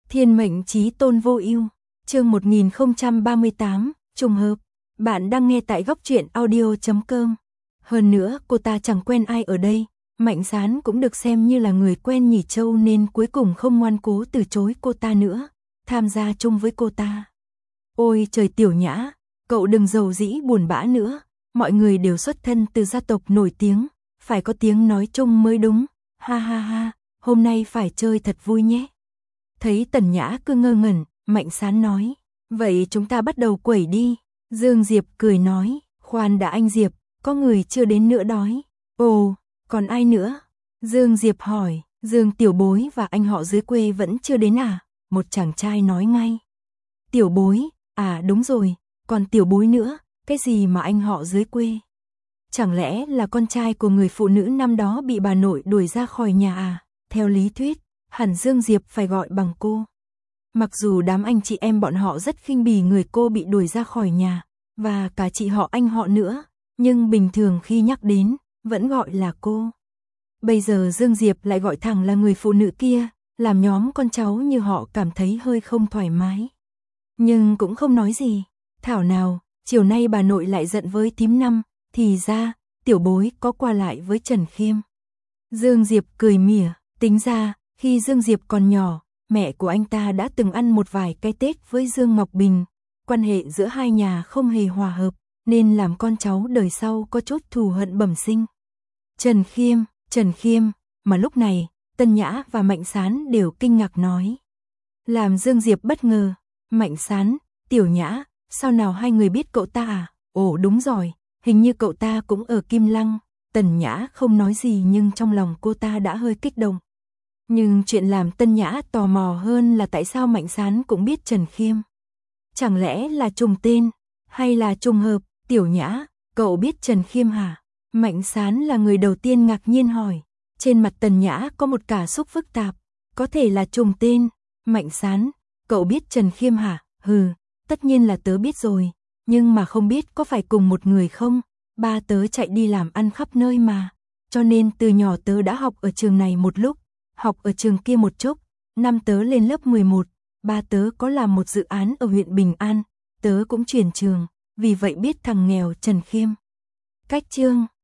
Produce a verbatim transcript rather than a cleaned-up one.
Thiên mệnh chí tôn vô ưu, chương một nghìn không trăm ba mươi tám, trùng hợp. Bạn đang nghe tại góc truyện audio chấm com. Hơn nữa, cô ta chẳng quen ai ở đây, Mạnh Sán cũng được xem như là người quen nhỉ Châu nên cuối cùng không ngoan cố từ chối cô ta nữa, tham gia chung với cô ta. Ôi trời Tiểu Nhã, cậu đừng giàu dĩ buồn bã nữa, mọi người đều xuất thân từ gia tộc nổi tiếng, phải có tiếng nói chung mới đúng, ha ha ha, hôm nay phải chơi thật vui nhé. Thấy Tần Nhã cứ ngơ ngẩn, Mạnh Sán nói, vậy chúng ta bắt đầu quẩy đi. Dương Diệp cười nói, khoan đã anh Diệp, có người chưa đến nữa đói. Ồ, còn ai nữa? Dương Diệp hỏi, Dương Tiểu Bối và anh họ dưới quê vẫn chưa đến à? Một chàng trai nói ngay. Tiểu Bối, à đúng rồi, còn Tiểu Bối nữa, cái gì mà anh họ dưới quê? Chẳng lẽ là con trai của người phụ nữ năm đó bị bà nội đuổi ra khỏi nhà à? Theo lý thuyết, hẳn Dương Diệp phải gọi bằng cô. Mặc dù đám anh chị em bọn họ rất khinh bỉ người cô bị đuổi ra khỏi nhà, và cả chị họ anh họ nữa, nhưng bình thường khi nhắc đến, vẫn gọi là cô. Bây giờ Dương Diệp lại gọi thẳng là người phụ nữ kia, làm nhóm con cháu như họ cảm thấy hơi không thoải mái. Nhưng cũng không nói gì, thảo nào, chiều nay bà nội lại giận với thím Năm, thì ra, Tiểu Bối có qua lại với Trần Khiêm. Dương Diệp cười mỉa, tính ra, khi Dương Diệp còn nhỏ, mẹ của anh ta đã từng ăn một vài cái Tết với Dương Ngọc Bình, quan hệ giữa hai nhà không hề hòa hợp, nên làm con cháu đời sau có chút thù hận bẩm sinh. Trần Khiêm, Trần Khiêm, mà lúc này, Tân Nhã và Mạnh Sán đều kinh ngạc nói. Làm Dương Diệp bất ngờ, Mạnh Sán, Tiểu Nhã, sao nào hai người biết cậu ta à? Ồ đúng rồi, hình như cậu ta cũng ở Kim Lăng. Tần Nhã không nói gì nhưng trong lòng cô ta đã hơi kích động. Nhưng chuyện làm Tân Nhã tò mò hơn là tại sao Mạnh Sán cũng biết Trần Khiêm. Chẳng lẽ là trùng tên, hay là trùng hợp? Tiểu Nhã, cậu biết Trần Khiêm hả? Mạnh Sán là người đầu tiên ngạc nhiên hỏi. Trên mặt Tần Nhã có một cảm xúc phức tạp, có thể là trùng tên. Mạnh Sán, cậu biết Trần Khiêm hả? Hừ, tất nhiên là tớ biết rồi, nhưng mà không biết có phải cùng một người không? Ba tớ chạy đi làm ăn khắp nơi mà, cho nên từ nhỏ tớ đã học ở trường này một lúc, học ở trường kia một chút, năm tớ lên lớp mười một, ba tớ có làm một dự án ở huyện Bình An, tớ cũng chuyển trường, vì vậy biết thằng nghèo Trần Khiêm. Cách chương